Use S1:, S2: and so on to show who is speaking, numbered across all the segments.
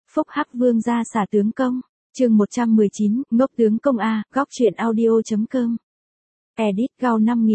S1: Phúc Hắc Vương gia xả tướng công. Chương 119, ngốc tướng công a, góc truyện audio.com. Edit Gao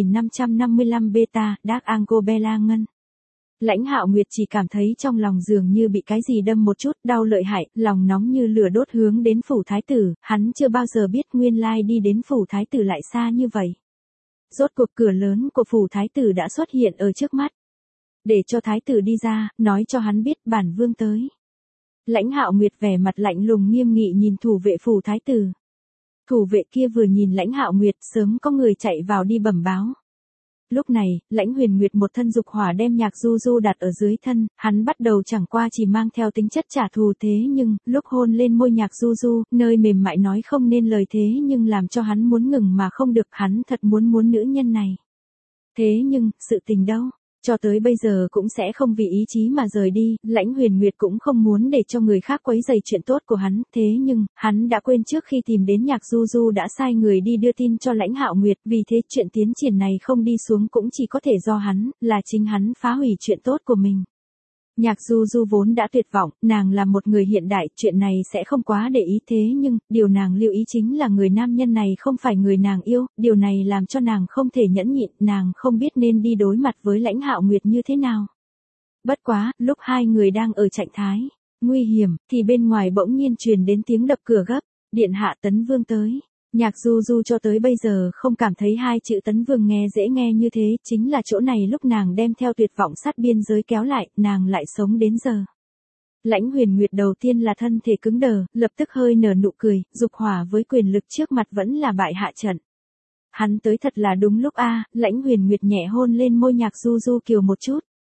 S1: 5555 beta, Dark Angle Bella Ngân. Lãnh Hạo Nguyệt chỉ cảm thấy trong lòng dường như bị cái gì đâm một chút, đau lợi hại, lòng nóng như lửa đốt hướng đến phủ thái tử, hắn chưa bao giờ biết nguyên lai đi đến phủ thái tử lại xa như vậy. Rốt cuộc cửa lớn của phủ thái tử đã xuất hiện ở trước mắt. Để cho thái tử đi ra, nói cho hắn biết bản vương tới. Lãnh Hạo Nguyệt vẻ mặt lạnh lùng nghiêm nghị nhìn thủ vệ phủ thái tử. Thủ vệ kia vừa nhìn Lãnh Hạo Nguyệt, sớm có người chạy vào đi bẩm báo. Lúc này, Lãnh Huyền Nguyệt một thân dục hỏa đem Nhạc Du Du đặt ở dưới thân, hắn bắt đầu chẳng qua chỉ mang theo tính chất trả thù thế nhưng, lúc hôn lên môi Nhạc Du Du, nơi mềm mại nói không nên lời thế nhưng làm cho hắn muốn ngừng mà không được, hắn thật muốn nữ nhân này. Thế nhưng, sự tình đâu? Cho tới bây giờ cũng sẽ không vì ý chí mà rời đi, Lãnh Huyền Nguyệt cũng không muốn để cho người khác quấy rầy chuyện tốt của hắn, thế nhưng, hắn đã quên trước khi tìm đến Nhạc Du Du đã sai người đi đưa tin cho Lãnh Hạo Nguyệt, vì thế chuyện tiến triển này không đi xuống cũng chỉ có thể do hắn, là chính hắn phá hủy chuyện tốt của mình. Nhạc Du Du vốn đã tuyệt vọng, nàng là một người hiện đại, chuyện này sẽ không quá để ý thế nhưng, điều nàng lưu ý chính là người nam nhân này không phải người nàng yêu, điều này làm cho nàng không thể nhẫn nhịn, nàng không biết nên đi đối mặt với Lãnh Hạo Nguyệt như thế nào. Bất quá, lúc hai người đang ở trạng thái nguy hiểm, thì bên ngoài bỗng nhiên truyền đến tiếng đập cửa gấp, điện hạ Tấn Vương tới. Nhạc Du Du cho tới bây giờ không cảm thấy hai chữ Tấn Vương nghe dễ nghe như thế, chính là chỗ này lúc nàng đem theo tuyệt vọng sát biên giới kéo lại, nàng lại sống đến giờ. Lãnh Huyền Nguyệt đầu tiên là thân thể cứng đờ, lập tức hơi nở nụ cười, dục hỏa với quyền lực trước mặt vẫn là bại hạ trận. Hắn tới thật là đúng lúc a, Lãnh Huyền Nguyệt nhẹ hôn lên môi Nhạc Du Du kiều một chút.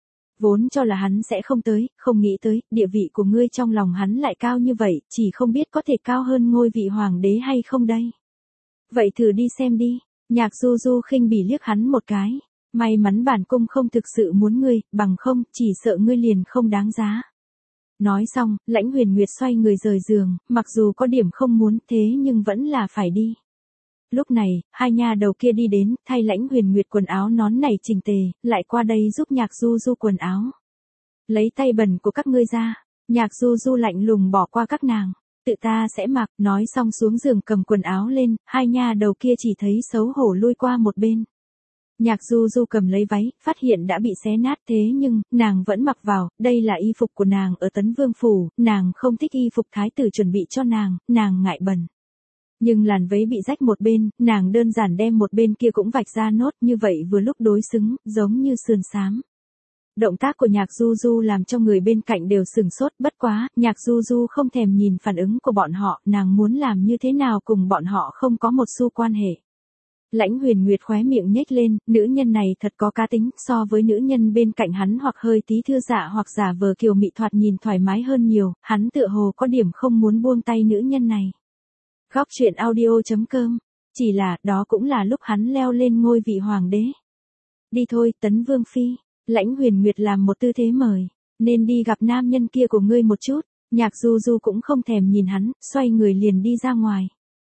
S1: Vốn cho là hắn sẽ không tới, không nghĩ tới, địa vị của ngươi trong lòng hắn lại cao như vậy, chỉ không biết có thể cao hơn ngôi vị hoàng đế hay không đây. Vậy thử đi xem đi, Nhạc Du Du khinh bỉ liếc hắn một cái, may mắn bản cung không thực sự muốn ngươi, bằng không, chỉ sợ ngươi liền không đáng giá. Nói xong, Lãnh Huyền Nguyệt xoay người rời giường, mặc dù có điểm không muốn thế nhưng vẫn là phải đi. Lúc này, hai nha đầu kia đi đến, thay Lãnh Huyền Nguyệt quần áo nón này chỉnh tề, lại qua đây giúp Nhạc Du Du quần áo. Lấy tay bẩn của các ngươi ra, Nhạc Du Du lạnh lùng bỏ qua các nàng. Tự ta sẽ mặc, nói xong xuống giường cầm quần áo lên, hai nha đầu kia chỉ thấy xấu hổ lui qua một bên. Nhạc Du Du cầm lấy váy, phát hiện đã bị xé nát thế nhưng, nàng vẫn mặc vào, đây là y phục của nàng ở Tấn Vương Phủ, nàng không thích y phục thái tử chuẩn bị cho nàng ngại bẩn. Nhưng làn váy bị rách một bên, nàng đơn giản đem một bên kia cũng vạch ra nốt như vậy vừa lúc đối xứng, giống như sườn xám. Động tác của Nhạc Du Du làm cho người bên cạnh đều sửng sốt, bất quá, Nhạc Du Du không thèm nhìn phản ứng của bọn họ, nàng muốn làm như thế nào cùng bọn họ không có một xu quan hệ. Lãnh Huyền Nguyệt khóe miệng nhếch lên, nữ nhân này thật có cá tính, so với nữ nhân bên cạnh hắn hoặc hơi tí thư dạ hoặc giả vờ kiều mị thoạt nhìn thoải mái hơn nhiều, hắn tựa hồ có điểm không muốn buông tay nữ nhân này. Góc truyện audio.com, chỉ là, đó cũng là lúc hắn leo lên ngôi vị hoàng đế. Đi thôi, Tấn Vương Phi. Lãnh Huyền Nguyệt làm một tư thế mời, nên đi gặp nam nhân kia của ngươi một chút, Nhạc Du Du cũng không thèm nhìn hắn, xoay người liền đi ra ngoài.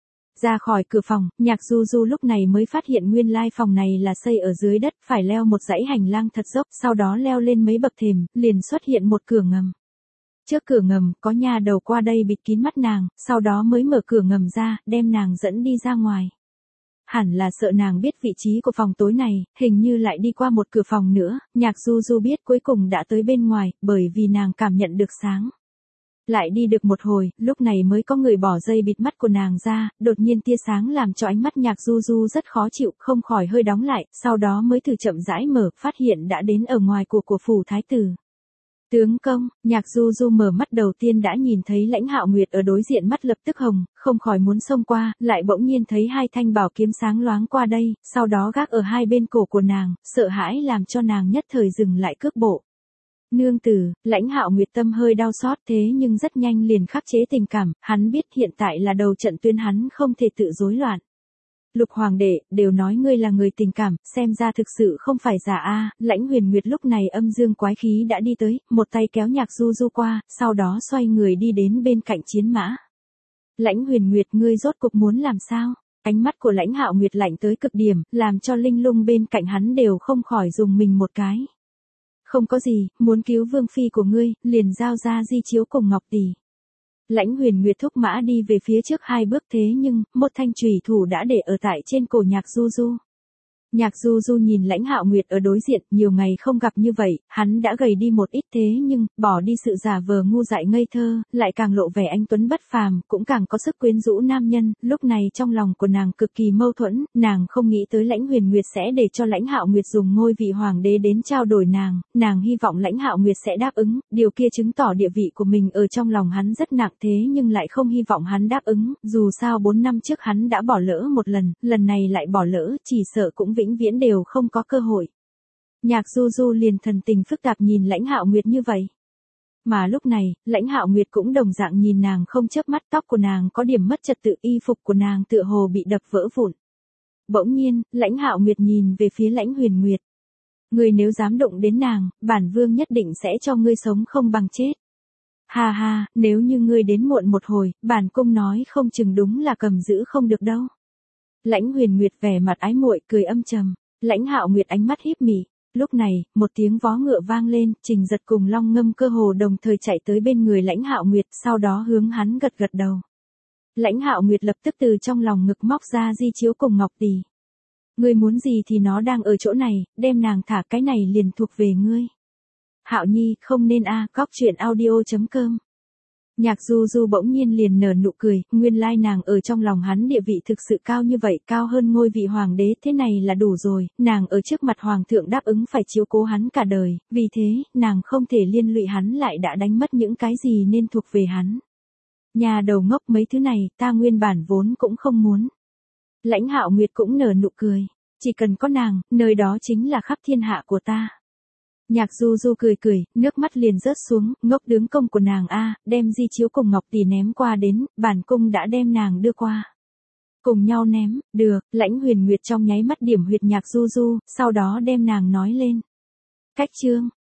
S1: Ra khỏi cửa phòng, Nhạc Du Du lúc này mới phát hiện nguyên lai phòng này là xây ở dưới đất, phải leo một dãy hành lang thật dốc, sau đó leo lên mấy bậc thềm, liền xuất hiện một cửa ngầm. Trước cửa ngầm, có nha đầu qua đây bịt kín mắt nàng, sau đó mới mở cửa ngầm ra, đem nàng dẫn đi ra ngoài. Hẳn là sợ nàng biết vị trí của phòng tối này, hình như lại đi qua một cửa phòng nữa, Nhạc Du Du biết cuối cùng đã tới bên ngoài, bởi vì nàng cảm nhận được sáng. Lại đi được một hồi, lúc này mới có người bỏ dây bịt mắt của nàng ra, đột nhiên tia sáng làm cho ánh mắt Nhạc Du Du rất khó chịu, không khỏi hơi đóng lại, sau đó mới thử chậm rãi mở, phát hiện đã đến ở ngoài của phủ thái tử. Tướng công, Nhạc Du Du mở mắt đầu tiên đã nhìn thấy Lãnh Hạo Nguyệt ở đối diện, mắt lập tức hồng, không khỏi muốn xông qua, lại bỗng nhiên thấy hai thanh bảo kiếm sáng loáng qua đây, sau đó gác ở hai bên cổ của nàng, sợ hãi làm cho nàng nhất thời dừng lại cước bộ. Nương tử, Lãnh Hạo Nguyệt tâm hơi đau xót thế nhưng rất nhanh liền khắc chế tình cảm, hắn biết hiện tại là đầu trận tuyến, hắn không thể tự rối loạn. Lục hoàng đệ, đều nói ngươi là người tình cảm, xem ra thực sự không phải giả a. Lãnh Huyền Nguyệt lúc này âm dương quái khí đã đi tới, một tay kéo Nhạc Du Du qua, sau đó xoay người đi đến bên cạnh chiến mã. Lãnh Huyền Nguyệt, ngươi rốt cục muốn làm sao? Ánh mắt của Lãnh Hạo Nguyệt lạnh tới cực điểm, làm cho Linh Lung bên cạnh hắn đều không khỏi dùng mình một cái. Không có gì, muốn cứu vương phi của ngươi, liền giao ra di chiếu cùng Ngọc tỷ. Lãnh Huyền Nguyệt thúc mã đi về phía trước 2 bước thế nhưng, một thanh chùy thủ đã để ở tại trên cổ Nhạc Du Du. Nhạc Du Du nhìn Lãnh Hạo Nguyệt ở đối diện, nhiều ngày không gặp như vậy, hắn đã gầy đi một ít thế nhưng, bỏ đi sự giả vờ ngu dại ngây thơ, lại càng lộ vẻ anh tuấn bất phàm, cũng càng có sức quyến rũ nam nhân, lúc này trong lòng của nàng cực kỳ mâu thuẫn, nàng không nghĩ tới Lãnh Huyền Nguyệt sẽ để cho Lãnh Hạo Nguyệt dùng ngôi vị hoàng đế đến trao đổi nàng hy vọng Lãnh Hạo Nguyệt sẽ đáp ứng, điều kia chứng tỏ địa vị của mình ở trong lòng hắn rất nặng thế nhưng lại không hy vọng hắn đáp ứng, dù sao 4 năm trước hắn đã bỏ lỡ một lần này lại bỏ lỡ, chỉ sợ cũng vĩnh viễn đều không có cơ hội. Nhạc Du Du liền thần tình phức tạp nhìn Lãnh Hạo Nguyệt như vậy. Mà lúc này, Lãnh Hạo Nguyệt cũng đồng dạng nhìn nàng không chớp mắt, tóc của nàng có điểm mất trật tự, y phục của nàng tựa hồ bị đập vỡ vụn. Bỗng nhiên, Lãnh Hạo Nguyệt nhìn về phía Lãnh Huyền Nguyệt. Ngươi nếu dám động đến nàng, bản vương nhất định sẽ cho ngươi sống không bằng chết. Ha ha, nếu như ngươi đến muộn một hồi, bản cung nói không chừng đúng là cầm giữ không được đâu. Lãnh Huyền Nguyệt vẻ mặt ái muội cười âm trầm, Lãnh Hạo Nguyệt ánh mắt híp mị. Lúc này, một tiếng vó ngựa vang lên, Trình Giật cùng Long Ngâm cơ hồ đồng thời chạy tới bên người Lãnh Hạo Nguyệt, sau đó hướng hắn gật gật đầu. Lãnh Hạo Nguyệt lập tức từ trong lòng ngực móc ra di chiếu cùng ngọc tỷ. Ngươi muốn gì thì nó đang ở chỗ này, đem nàng thả, cái này liền thuộc về ngươi. Hạo Nhi, không nên Góc truyện audio.com. Nhạc Du Du bỗng nhiên liền nở nụ cười, nguyên lai nàng ở trong lòng hắn địa vị thực sự cao như vậy, cao hơn ngôi vị hoàng đế, thế này là đủ rồi, nàng ở trước mặt hoàng thượng đáp ứng phải chiếu cố hắn cả đời, vì thế, nàng không thể liên lụy hắn lại đã đánh mất những cái gì nên thuộc về hắn. Nhà đầu ngốc, mấy thứ này, ta nguyên bản vốn cũng không muốn. Lãnh Hạo Nguyệt cũng nở nụ cười, chỉ cần có nàng, nơi đó chính là khắp thiên hạ của ta. Nhạc Du Du cười cười, nước mắt liền rớt xuống, ngốc tướng công của nàng đem di chiếu cùng ngọc tỷ ném qua đến, bản cung đã đem nàng đưa qua. Cùng nhau ném, được, Lãnh Huyền Nguyệt trong nháy mắt điểm huyệt Nhạc Du Du, sau đó đem nàng nói lên. Cách chương.